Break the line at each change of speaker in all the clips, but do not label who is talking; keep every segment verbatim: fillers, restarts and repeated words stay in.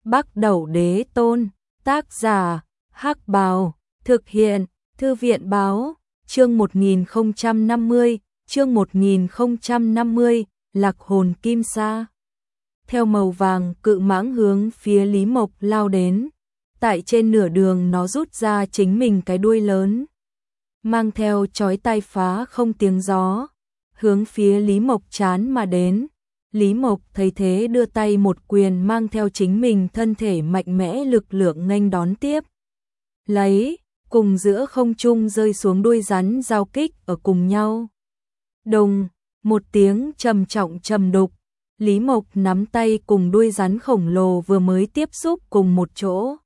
Bắc Đẩu Đế Tôn, tác giả, Hắc Bào, thực hiện, Thư viện báo, chương một nghìn không trăm năm mươi, chương một nghìn không trăm năm mươi, Lạc hồn kim sa. Theo màu vàng cự mãng hướng phía Lý Mộc lao đến, tại trên nửa đường nó rút ra chính mình cái đuôi lớn, mang theo chói tai phá không tiếng gió, hướng phía Lý Mộc chán mà đến. Lý Mộc thấy thế đưa tay một quyền mang theo chính mình thân thể mạnh mẽ lực lượng nghênh đón tiếp. Lấy, cùng giữa không trung rơi xuống đuôi rắn giao kích ở cùng nhau. Đùng, một tiếng trầm trọng trầm đục, Lý Mộc nắm tay cùng đuôi rắn khổng lồ vừa mới tiếp xúc cùng một chỗ.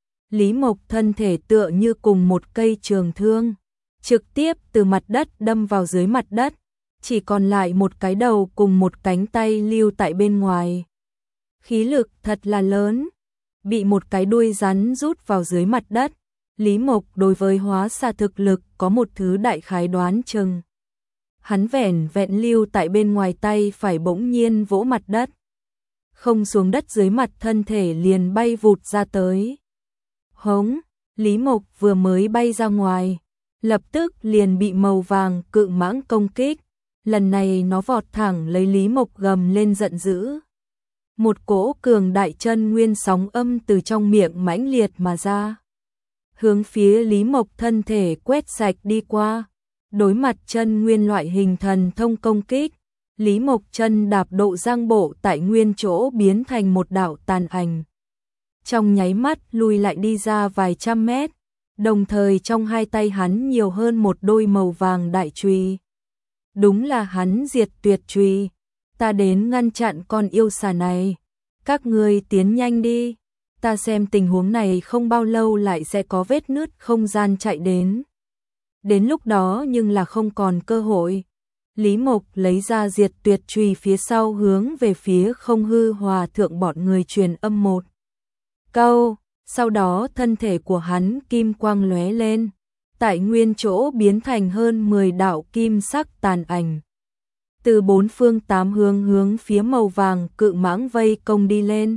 Lý Mộc thân thể tựa như cùng một cây trường thương, trực tiếp từ mặt đất đâm vào dưới mặt đất. Chỉ còn lại một cái đầu cùng một cánh tay lưu tại bên ngoài. Khí lực thật là lớn, bị một cái đuôi rắn rút vào dưới mặt đất. Lý Mộc đối với hóa xa thực lực có một thứ đại khái đoán chừng. Hắn vẻn vẹn lưu tại bên ngoài tay phải bỗng nhiên vỗ mặt đất. Không xuống đất dưới mặt thân thể liền bay vụt ra tới. Hống, Lý Mộc vừa mới bay ra ngoài, lập tức liền bị màu vàng cự mãng công kích. Lần này nó vọt thẳng lấy Lý Mộc gầm lên giận dữ. Một cỗ cường đại chân nguyên sóng âm từ trong miệng mãnh liệt mà ra, hướng phía Lý Mộc thân thể quét sạch đi qua. Đối mặt chân nguyên loại hình thần thông công kích, Lý Mộc chân đạp độ giang bộ tại nguyên chỗ biến thành một đạo tàn ảnh. Trong nháy mắt lùi lại đi ra vài trăm mét, đồng thời trong hai tay hắn nhiều hơn một đôi màu vàng đại chùy. Đúng là hắn diệt tuyệt chùy, ta đến ngăn chặn con yêu xà này. Các ngươi tiến nhanh đi, ta xem tình huống này không bao lâu lại sẽ có vết nứt không gian chạy đến. Đến lúc đó nhưng là không còn cơ hội. Lý Mộc lấy ra diệt tuyệt chùy phía sau hướng về phía Không Hư Hòa Thượng bọn người truyền âm một câu, sau đó thân thể của hắn kim quang lóe lên, tại nguyên chỗ biến thành hơn mười đạo kim sắc tàn ảnh. Từ bốn phương tám hướng hướng phía màu vàng cự mãng vây công đi lên.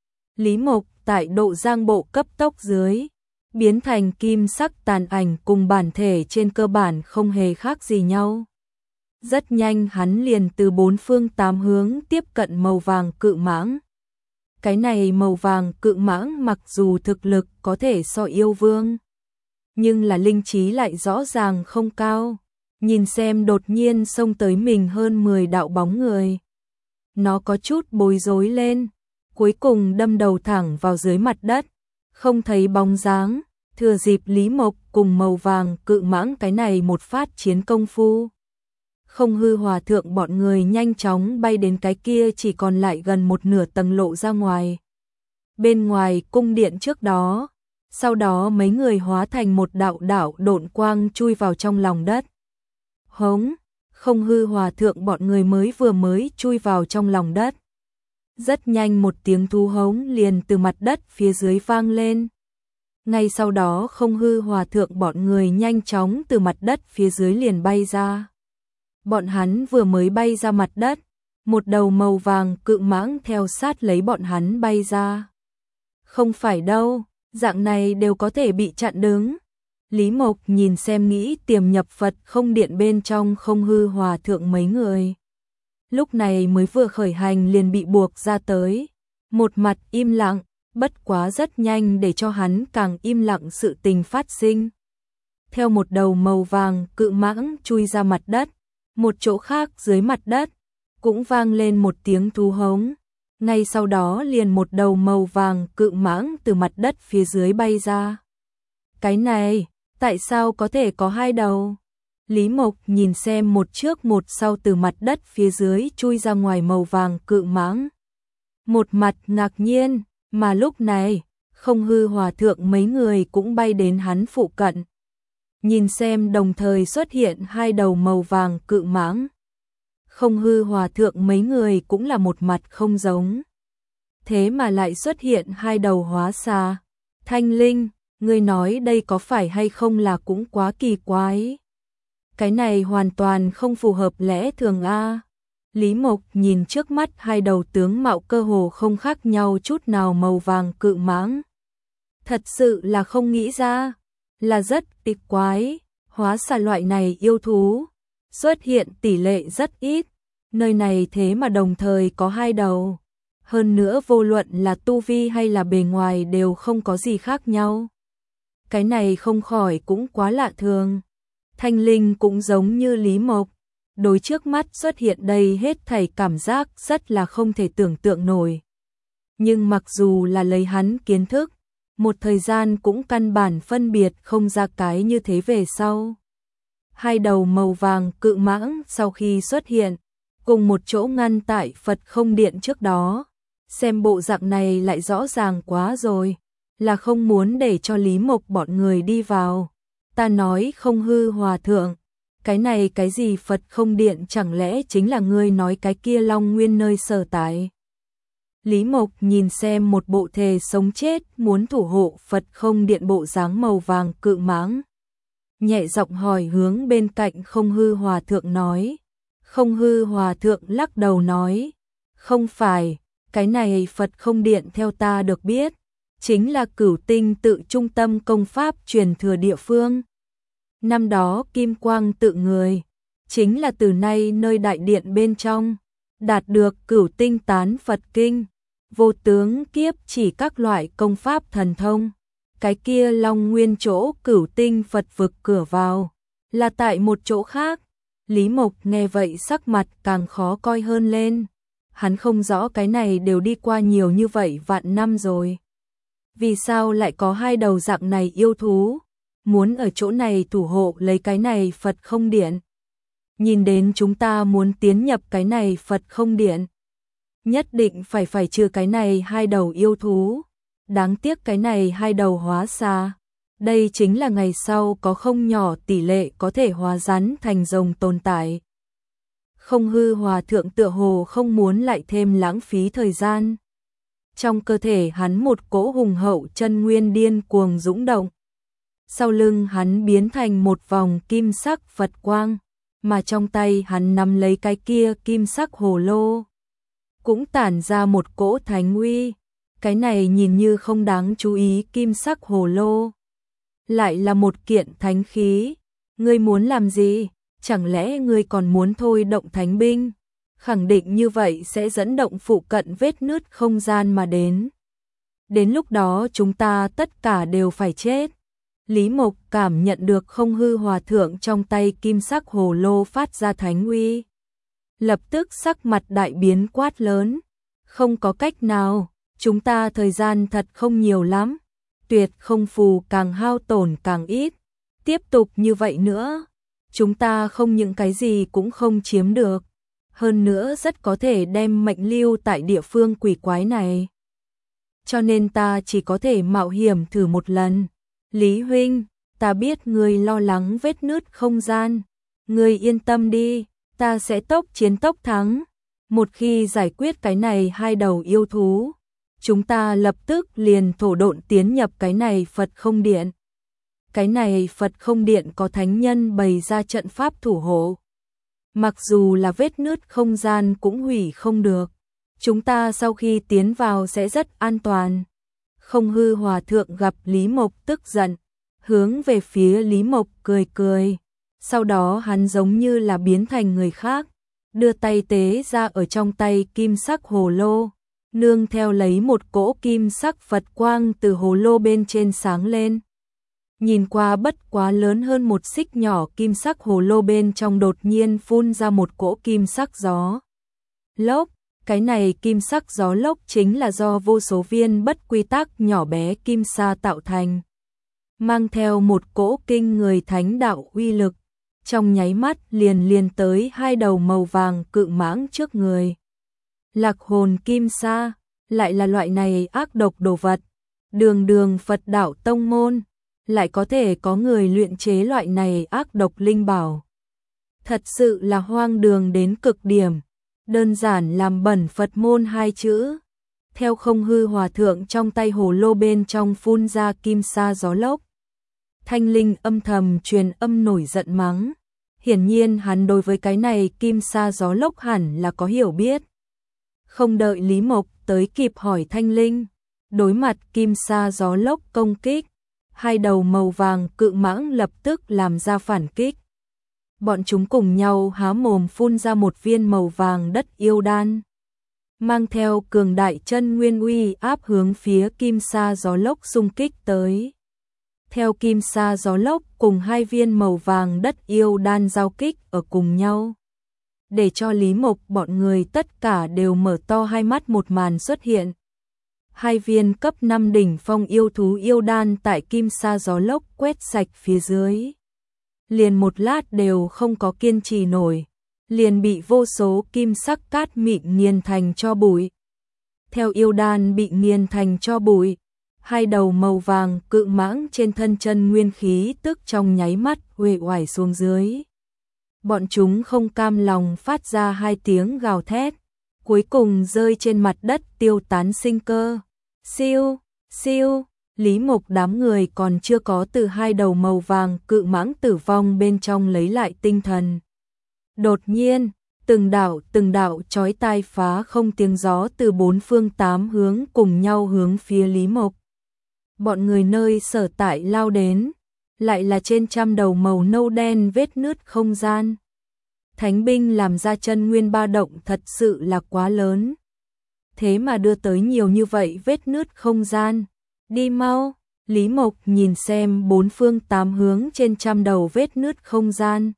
Lý Mộc tại độ giang bộ cấp tốc dưới, biến thành kim sắc tàn ảnh cùng bản thể trên cơ bản không hề khác gì nhau. Rất nhanh hắn liền từ bốn phương tám hướng tiếp cận màu vàng cự mãng. Cái này màu vàng cự mãng mặc dù thực lực có thể so yêu vương, nhưng là linh trí lại rõ ràng không cao. Nhìn xem đột nhiên xông tới mình hơn mười đạo bóng người, nó có chút bối rối lên, cuối cùng đâm đầu thẳng vào dưới mặt đất, không thấy bóng dáng. Thừa dịp Lý Mộc cùng màu vàng cự mãng cái này một phát chiến công phu, Không Hư Hòa Thượng bọn người nhanh chóng bay đến cái kia chỉ còn lại gần một nửa tầng lộ ra ngoài. Bên ngoài cung điện trước đó, sau đó mấy người hóa thành một đạo đạo độn quang chui vào trong lòng đất. Hống, Không Hư Hòa Thượng bọn người mới vừa mới chui vào trong lòng đất. Rất nhanh một tiếng thú hống liền từ mặt đất phía dưới vang lên. Ngay sau đó Không Hư Hòa Thượng bọn người nhanh chóng từ mặt đất phía dưới liền bay ra. Bọn hắn vừa mới bay ra mặt đất, một đầu màu vàng cự mãng theo sát lấy bọn hắn bay ra. Không phải đâu, dạng này đều có thể bị chặn đứng. Lý Mộc nhìn xem nghĩ tiềm nhập Phật không điện bên trong Không Hư Hòa Thượng mấy người. Lúc này mới vừa khởi hành liền bị buộc ra tới. Một mặt im lặng, bất quá rất nhanh để cho hắn càng im lặng sự tình phát sinh. Theo một đầu màu vàng cự mãng chui ra mặt đất, một chỗ khác dưới mặt đất, cũng vang lên một tiếng thú hống. Ngay sau đó liền một đầu màu vàng cự mãng từ mặt đất phía dưới bay ra. Cái này, tại sao có thể có hai đầu? Lý Mộc nhìn xem một trước một sau từ mặt đất phía dưới chui ra ngoài màu vàng cự mãng. Một mặt ngạc nhiên, mà lúc này, Không Hư Hòa Thượng mấy người cũng bay đến hắn phụ cận. Nhìn xem đồng thời xuất hiện hai đầu màu vàng cự mãng. Không Hư Hòa Thượng mấy người cũng là một mặt không giống. Thế mà lại xuất hiện hai đầu hóa xà. Thanh Linh, ngươi nói đây có phải hay không là cũng quá kỳ quái. Cái này hoàn toàn không phù hợp lẽ thường a. Lý Mộc nhìn trước mắt hai đầu tướng mạo cơ hồ không khác nhau chút nào màu vàng cự mãng. Thật sự là không nghĩ ra, là rất tịch quái, hóa xà loại này yêu thú, xuất hiện tỷ lệ rất ít, nơi này thế mà đồng thời có hai đầu. Hơn nữa vô luận là tu vi hay là bề ngoài đều không có gì khác nhau. Cái này không khỏi cũng quá lạ thường. Thanh Linh cũng giống như Lý Mộc, đối trước mắt xuất hiện đây hết thảy cảm giác rất là không thể tưởng tượng nổi. Nhưng mặc dù là lấy hắn kiến thức, một thời gian cũng căn bản phân biệt không ra cái như thế về sau. Hai đầu màu vàng cự mãng sau khi xuất hiện, cùng một chỗ ngăn tại Phật không điện trước đó. Xem bộ dạng này lại rõ ràng quá rồi, là không muốn để cho Lý Mộc bọn người đi vào. Ta nói không hư hòa thượng, cái này cái gì Phật không điện chẳng lẽ chính là ngươi nói cái kia Long Nguyên nơi sở tại. Lý Mộc nhìn xem một bộ thề sống chết muốn thủ hộ Phật không điện bộ dáng màu vàng cự mãng. Nhẹ giọng hỏi hướng bên cạnh không hư hòa thượng nói. Không hư hòa thượng lắc đầu nói, không phải, cái này Phật không điện theo ta được biết, chính là Cửu Tinh tự trung tâm công pháp truyền thừa địa phương. Năm đó Kim Quang tự người, chính là từ nay nơi đại điện bên trong, đạt được Cửu Tinh tán Phật kinh, vô tướng kiếp chỉ các loại công pháp thần thông. Cái kia Long Nguyên chỗ Cửu Tinh Phật vực cửa vào, là tại một chỗ khác. Lý Mộc nghe vậy sắc mặt càng khó coi hơn lên. Hắn không rõ cái này đều đi qua nhiều như vậy vạn năm rồi. Vì sao lại có hai đầu dạng này yêu thú, muốn ở chỗ này thủ hộ lấy cái này Phật không điện. Nhìn đến chúng ta muốn tiến nhập cái này Phật không điện, nhất định phải phải trừ cái này hai đầu yêu thú. Đáng tiếc cái này hai đầu hóa xà, đây chính là ngày sau có không nhỏ tỷ lệ có thể hóa rắn thành rồng tồn tại. Không hư hòa thượng tựa hồ không muốn lại thêm lãng phí thời gian. Trong cơ thể hắn một cỗ hùng hậu chân nguyên điên cuồng dũng động. Sau lưng hắn biến thành một vòng kim sắc Phật quang, mà trong tay hắn nắm lấy cái kia kim sắc hồ lô, cũng tản ra một cỗ thánh uy. Cái này nhìn như không đáng chú ý kim sắc hồ lô, lại là một kiện thánh khí. Ngươi muốn làm gì? Chẳng lẽ ngươi còn muốn thôi động thánh binh? Khẳng định như vậy sẽ dẫn động phụ cận vết nứt không gian mà đến. Đến lúc đó chúng ta tất cả đều phải chết. Lý Mộc cảm nhận được không hư hòa thượng trong tay kim sắc hồ lô phát ra thánh uy. Lập tức sắc mặt đại biến quát lớn. Không có cách nào, chúng ta thời gian thật không nhiều lắm. Tuyệt không phù càng hao tổn càng ít. Tiếp tục như vậy nữa, chúng ta không những cái gì cũng không chiếm được. Hơn nữa rất có thể đem mệnh lưu tại địa phương quỷ quái này. Cho nên ta chỉ có thể mạo hiểm thử một lần. Lý huynh, ta biết ngươi lo lắng vết nứt không gian. Ngươi yên tâm đi, ta sẽ tốc chiến tốc thắng. Một khi giải quyết cái này hai đầu yêu thú, chúng ta lập tức liền thổ độn tiến nhập cái này Phật không điện. Cái này Phật không điện có thánh nhân bày ra trận pháp thủ hộ. Mặc dù là vết nứt không gian cũng hủy không được. Chúng ta sau khi tiến vào sẽ rất an toàn. Không hư hòa thượng gặp Lý Mộc tức giận, hướng về phía Lý Mộc cười cười. Sau đó hắn giống như là biến thành người khác, đưa tay tế ra ở trong tay kim sắc hồ lô, nương theo lấy một cỗ kim sắc Phật quang từ hồ lô bên trên sáng lên. Nhìn qua bất quá lớn hơn một xích nhỏ kim sắc hồ lô bên trong đột nhiên phun ra một cỗ kim sắc gió lốc. Cái này kim sắc gió lốc chính là do vô số viên bất quy tắc nhỏ bé kim sa tạo thành, mang theo một cỗ kinh người thánh đạo uy lực, trong nháy mắt liền liền tới hai đầu màu vàng cự mãng trước người. Lạc hồn kim sa, lại là loại này ác độc đồ vật, đường đường Phật đạo tông môn, lại có thể có người luyện chế loại này ác độc linh bảo. Thật sự là hoang đường đến cực điểm, đơn giản làm bẩn Phật môn hai chữ. Theo không hư hòa thượng trong tay hồ lô bên trong phun ra kim sa gió lốc, Thanh Linh âm thầm truyền âm nổi giận mắng. Hiển nhiên hắn đối với cái này kim sa gió lốc hẳn là có hiểu biết. Không đợi Lý Mộc tới kịp hỏi Thanh Linh, đối mặt kim sa gió lốc công kích, hai đầu màu vàng cự mãng lập tức làm ra phản kích. Bọn chúng cùng nhau há mồm phun ra một viên màu vàng đất yêu đan, mang theo cường đại chân nguyên uy áp hướng phía kim sa gió lốc xung kích tới. Theo kim sa gió lốc cùng hai viên màu vàng đất yêu đan giao kích ở cùng nhau, để cho Lý Mộc bọn người tất cả đều mở to hai mắt. Một màn xuất hiện. Hai viên cấp năm đỉnh phong yêu thú yêu đan tại kim sa gió lốc quét sạch phía dưới. Liền một lát đều không có kiên trì nổi, liền bị vô số kim sắc cát mịn nghiền thành tro bụi. Theo yêu đan bị nghiền thành tro bụi, hai đầu màu vàng cự mãng trên thân chân nguyên khí tức trong nháy mắt uể oải xuống dưới. Bọn chúng không cam lòng phát ra hai tiếng gào thét, cuối cùng rơi trên mặt đất tiêu tán sinh cơ. Siêu, siêu, Lý Mộc đám người còn chưa có từ hai đầu màu vàng cự mãng tử vong bên trong lấy lại tinh thần. Đột nhiên, từng đạo từng đạo chói tai phá không tiếng gió từ bốn phương tám hướng cùng nhau hướng phía Lý Mộc. Bọn người nơi sở tại lao đến, lại là trên trăm đầu màu nâu đen vết nứt không gian. Thánh binh làm ra chân nguyên ba động thật sự là quá lớn. Thế mà đưa tới nhiều như vậy vết nứt không gian. Đi mau, Lý Mộc nhìn xem bốn phương tám hướng trên trăm đầu vết nứt không gian.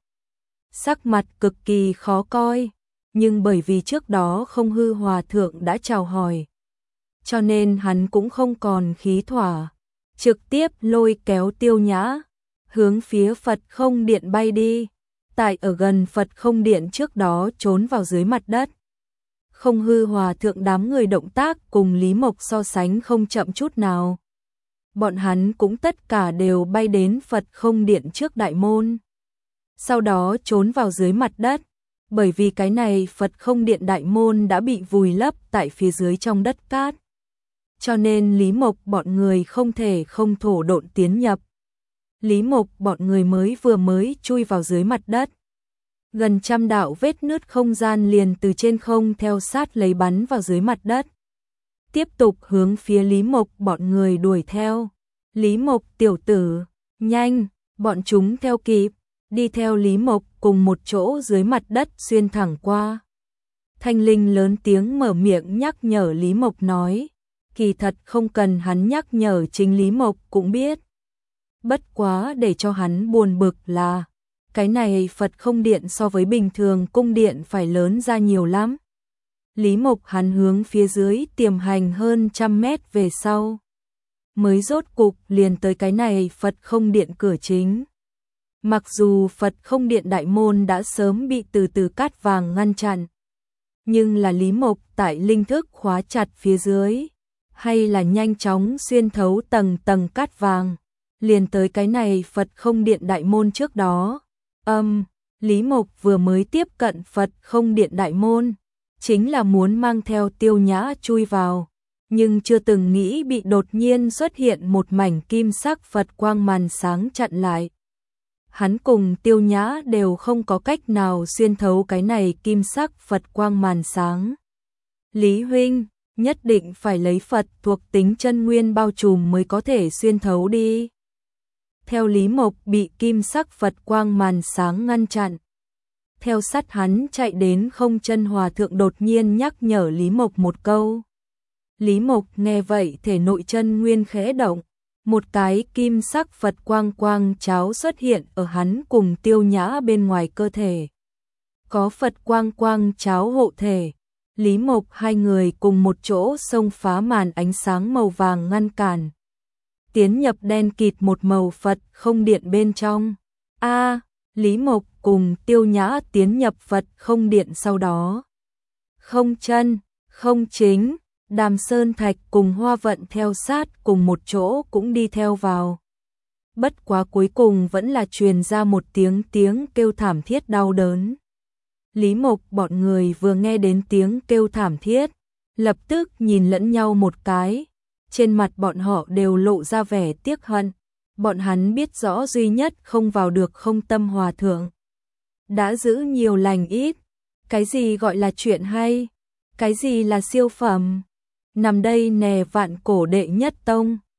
Sắc mặt cực kỳ khó coi, nhưng bởi vì trước đó Không Hư Hòa Thượng đã chào hỏi, cho nên hắn cũng không còn khí thỏa, trực tiếp lôi kéo Tiêu Nhã, hướng phía Phật Không Điện bay đi. Tại ở gần Phật Không Điện trước đó trốn vào dưới mặt đất. Không Hư Hòa Thượng đám người động tác cùng Lý Mộc so sánh không chậm chút nào. Bọn hắn cũng tất cả đều bay đến Phật Không Điện trước đại môn. Sau đó trốn vào dưới mặt đất, bởi vì cái này Phật Không Điện đại môn đã bị vùi lấp tại phía dưới trong đất cát. Cho nên Lý Mộc bọn người không thể không thổ độn tiến nhập. Lý Mộc bọn người mới vừa mới chui vào dưới mặt đất. Gần trăm đạo vết nứt không gian liền từ trên không theo sát lấy bắn vào dưới mặt đất. Tiếp tục hướng phía Lý Mộc bọn người đuổi theo. Lý Mộc tiểu tử, nhanh, bọn chúng theo kịp, đi theo Lý Mộc cùng một chỗ dưới mặt đất xuyên thẳng qua. Thanh Linh lớn tiếng mở miệng nhắc nhở Lý Mộc nói, kỳ thật không cần hắn nhắc nhở chính Lý Mộc cũng biết. Bất quá để cho hắn buồn bực là, cái này Phật Không Điện so với bình thường cung điện phải lớn ra nhiều lắm. Lý Mộc hắn hướng phía dưới tiềm hành hơn trăm mét về sau, mới rốt cục liền tới cái này Phật Không Điện cửa chính. Mặc dù Phật Không Điện đại môn đã sớm bị từ từ cát vàng ngăn chặn, nhưng là Lý Mộc tại linh thức khóa chặt phía dưới, hay là nhanh chóng xuyên thấu tầng tầng cát vàng, liền tới cái này Phật Không Điện đại môn trước đó. Âm, um, Lý Mộc vừa mới tiếp cận Phật Không Điện đại môn, chính là muốn mang theo Tiêu Nhã chui vào, nhưng chưa từng nghĩ bị đột nhiên xuất hiện một mảnh kim sắc Phật quang màn sáng chặn lại. Hắn cùng Tiêu Nhã đều không có cách nào xuyên thấu cái này kim sắc Phật quang màn sáng. Lý huynh, nhất định phải lấy Phật thuộc tính chân nguyên bao trùm mới có thể xuyên thấu đi. Theo Lý Mộc bị kim sắc Phật quang màn sáng ngăn chặn. Theo sát hắn chạy đến Không Chân Hòa Thượng đột nhiên nhắc nhở Lý Mộc một câu. Lý Mộc nghe vậy thể nội chân nguyên khẽ động, một cái kim sắc Phật quang quang cháo xuất hiện ở hắn cùng Tiêu Nhã bên ngoài cơ thể. Có Phật quang quang cháo hộ thể, Lý Mộc hai người cùng một chỗ xông phá màn ánh sáng màu vàng ngăn cản. Tiến nhập đen kịt một màu Phật Không Điện bên trong. A, à, Lý Mộc cùng Tiêu Nhã tiến nhập Phật Không Điện sau đó. Không Chân, Không Chính, Đàm Sơn Thạch cùng Hoa Vận theo sát cùng một chỗ cũng đi theo vào. Bất quá cuối cùng vẫn là truyền ra một tiếng tiếng kêu thảm thiết đau đớn. Lý Mộc bọn người vừa nghe đến tiếng kêu thảm thiết, lập tức nhìn lẫn nhau một cái. Trên mặt bọn họ đều lộ ra vẻ tiếc hận. Bọn hắn biết rõ duy nhất không vào được Không Tâm Hòa Thượng. đã giữ nhiều lành ít. Cái gì gọi là chuyện hay? Cái gì là siêu phẩm? Nằm đây nè vạn cổ đệ nhất tông.